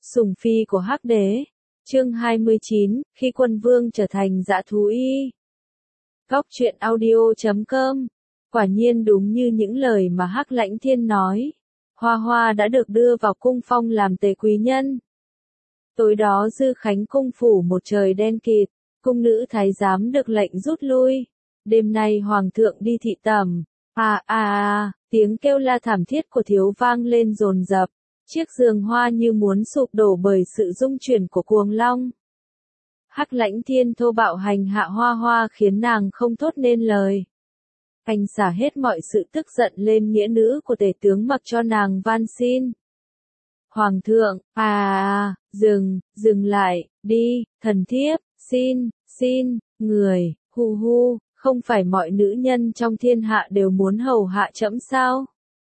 Sủng phi của Hắc đế. Chương 29, khi quân vương trở thành dã thú y. Góc truyện audio.com. Quả nhiên đúng như những lời mà Hắc Lãnh Thiên nói. Hoa Hoa đã được đưa vào cung phong làm tề quý nhân. Tối đó Dư Khánh cung phủ một trời đen kịt, cung nữ thái giám được lệnh rút lui. Đêm nay hoàng thượng đi thị tẩm. Tiếng kêu la thảm thiết của thiếu vang lên dồn dập. Chiếc giường hoa như muốn sụp đổ bởi sự rung chuyển của cuồng long. Hắc Lãnh Thiên thô bạo hành hạ Hoa Hoa khiến nàng không thốt nên lời. Anh xả hết mọi sự tức giận lên nghĩa nữ của tể tướng mặc cho nàng van xin. Hoàng thượng, dừng lại, đi, thần thiếp, xin, người, hu, không phải mọi nữ nhân trong thiên hạ đều muốn hầu hạ trẫm sao?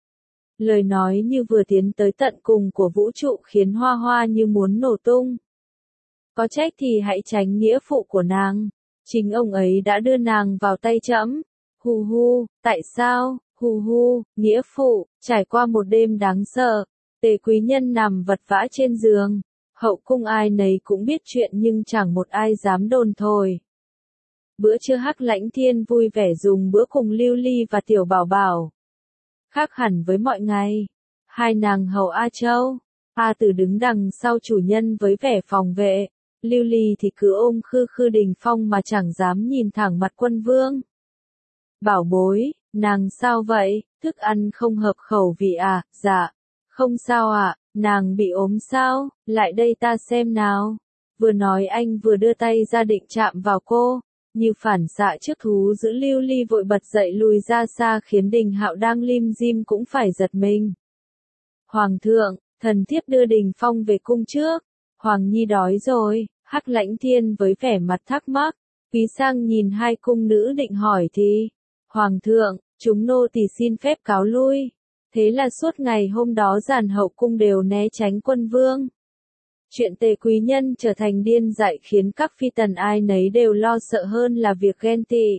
Lời nói như vừa tiến tới tận cùng của vũ trụ khiến Hoa Hoa như muốn nổ tung. Có trách thì hãy tránh nghĩa phụ của nàng. Chính ông ấy đã đưa nàng vào tay trẫm. Hu, tại sao? Hu, nghĩa phụ, trải qua một đêm đáng sợ. Tề quý nhân nằm vật vã trên giường. Hậu cung ai nấy cũng biết chuyện nhưng chẳng một ai dám đồn thổi. Bữa trưa Hắc Lãnh Thiên vui vẻ dùng bữa cùng Lưu Ly và Tiểu Bảo Bảo. Khác hẳn với mọi ngày, hai nàng hầu A Châu, A Tử đứng đằng sau chủ nhân với vẻ phòng vệ, Lưu Ly thì cứ ôm Khư Đình Phong mà chẳng dám nhìn thẳng mặt quân vương. Bảo bối, nàng sao vậy, thức ăn không hợp khẩu vị à? Dạ, không sao ạ, nàng bị ốm sao, lại đây ta xem nào. Vừa nói anh vừa đưa tay ra định chạm vào cô. Như phản xạ trước thú dữ Lưu Ly vội bật dậy lùi ra xa khiến Đình Hạo đang lim dim cũng phải giật mình. Hoàng thượng, thần thiếp đưa Đình Phong về cung trước. Hoàng nhi đói rồi, Hắc Lãnh Thiên với vẻ mặt thắc mắc. Quý sang nhìn hai cung nữ định hỏi thì. Hoàng thượng, chúng nô tỳ xin phép cáo lui. Thế là suốt ngày hôm đó giàn hậu cung đều né tránh quân vương. Chuyện tề quý nhân trở thành điên dại khiến các phi tần ai nấy đều lo sợ hơn là việc ghen tị.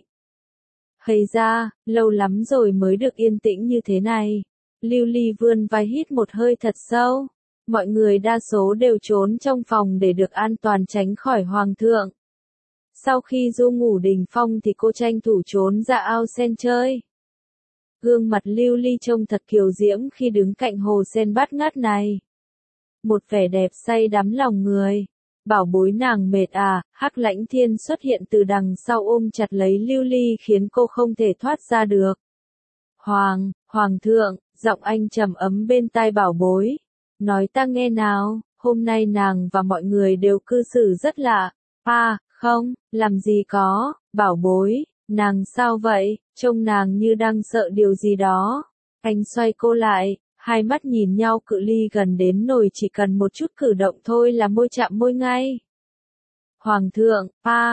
Hây ra, lâu lắm rồi mới được yên tĩnh như thế này. Lưu Ly vươn vai hít một hơi thật sâu. Mọi người đa số đều trốn trong phòng để được an toàn tránh khỏi hoàng thượng. Sau khi du ngủ Đình Phong thì cô tranh thủ trốn ra ao sen chơi. Gương mặt Lưu Ly trông thật kiều diễm khi đứng cạnh hồ sen bát ngát này. Một vẻ đẹp say đắm lòng người. Bảo bối nàng mệt à? Hắc Lãnh Thiên xuất hiện từ đằng sau ôm chặt lấy Lưu Ly khiến cô không thể thoát ra được. Hoàng thượng, giọng anh trầm ấm bên tai bảo bối. Nói ta nghe nào, hôm nay nàng và mọi người đều cư xử rất lạ. Không, làm gì có, bảo bối, nàng sao vậy, trông nàng như đang sợ điều gì đó. Anh xoay cô lại. Hai mắt nhìn nhau cự ly gần đến nỗi chỉ cần một chút cử động thôi là môi chạm môi ngay. Hoàng thượng,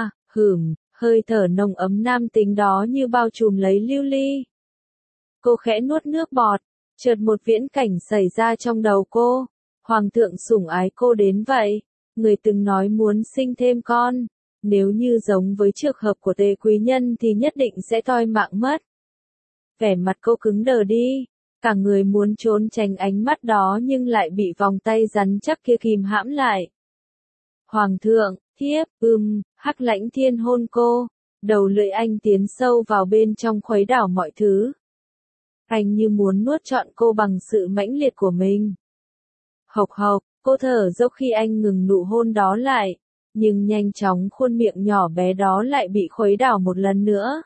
hơi thở nồng ấm nam tính đó như bao trùm lấy Lưu Ly. Cô khẽ nuốt nước bọt, chợt một viễn cảnh xảy ra trong đầu cô. Hoàng thượng sủng ái cô đến vậy, người từng nói muốn sinh thêm con. Nếu như giống với trường hợp của tề quý nhân thì nhất định sẽ toi mạng mất. Vẻ mặt cô cứng đờ đi. Cả người muốn trốn tránh ánh mắt đó nhưng lại bị vòng tay rắn chắc kia kìm hãm lại. Hoàng thượng, thiếp, Hắc Lãnh Thiên hôn cô. Đầu lưỡi anh tiến sâu vào bên trong khuấy đảo mọi thứ. Anh như muốn nuốt trọn cô bằng sự mãnh liệt của mình. Hộc, cô thở dốc khi anh ngừng nụ hôn đó lại. Nhưng nhanh chóng khuôn miệng nhỏ bé đó lại bị khuấy đảo một lần nữa.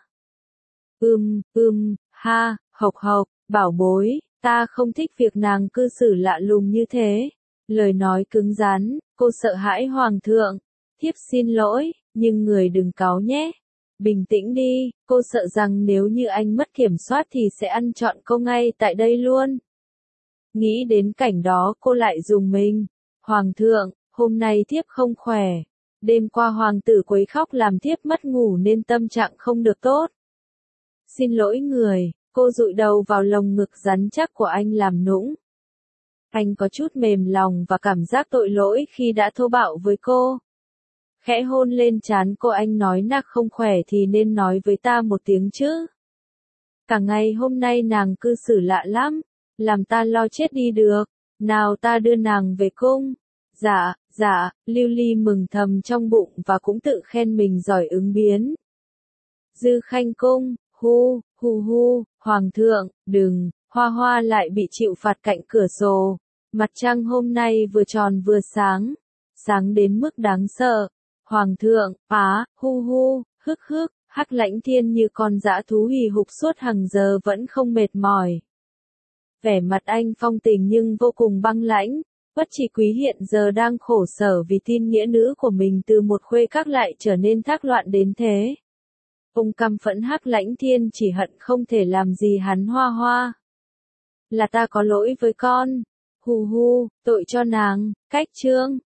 Hộc. Bảo bối, ta không thích việc nàng cư xử lạ lùng như thế. Lời nói cứng rắn, cô sợ hãi hoàng thượng. Thiếp xin lỗi, nhưng người đừng cáu nhé. Bình tĩnh đi, cô sợ rằng nếu như anh mất kiểm soát thì sẽ ăn trọn cô ngay tại đây luôn. Nghĩ đến cảnh đó cô lại rùng mình. Hoàng thượng, hôm nay thiếp không khỏe. Đêm qua hoàng tử quấy khóc làm thiếp mất ngủ nên tâm trạng không được tốt. Xin lỗi người. Cô dụi đầu vào lồng ngực rắn chắc của anh làm nũng. Anh có chút mềm lòng và cảm giác tội lỗi khi đã thô bạo với cô. Khẽ hôn lên trán cô anh nói nàng không khỏe thì nên nói với ta một tiếng chứ. Cả ngày hôm nay nàng cư xử lạ lắm, làm ta lo chết đi được. Nào ta đưa nàng về cung. Dạ, Lưu Ly mừng thầm trong bụng và cũng tự khen mình giỏi ứng biến. Dư Khanh Cung, hu, Hoàng thượng, đừng, Hoa Hoa lại bị chịu phạt cạnh cửa sổ. Mặt trăng hôm nay vừa tròn vừa sáng đến mức đáng sợ. Hoàng thượng, hu, hức, Hắc Lãnh Thiên như con dã thú hì hục suốt hàng giờ vẫn không mệt mỏi. Vẻ mặt anh phong tình nhưng vô cùng băng lãnh. Bất Chỉ Quý hiện giờ đang khổ sở vì tin nghĩa nữ của mình từ một khuê các lại trở nên thác loạn đến thế. Ông căm phẫn Hắc Lãnh Thiên chỉ hận không thể làm gì hắn. Hoa Hoa, là ta có lỗi với con. Hu, tội cho nàng. Cách chương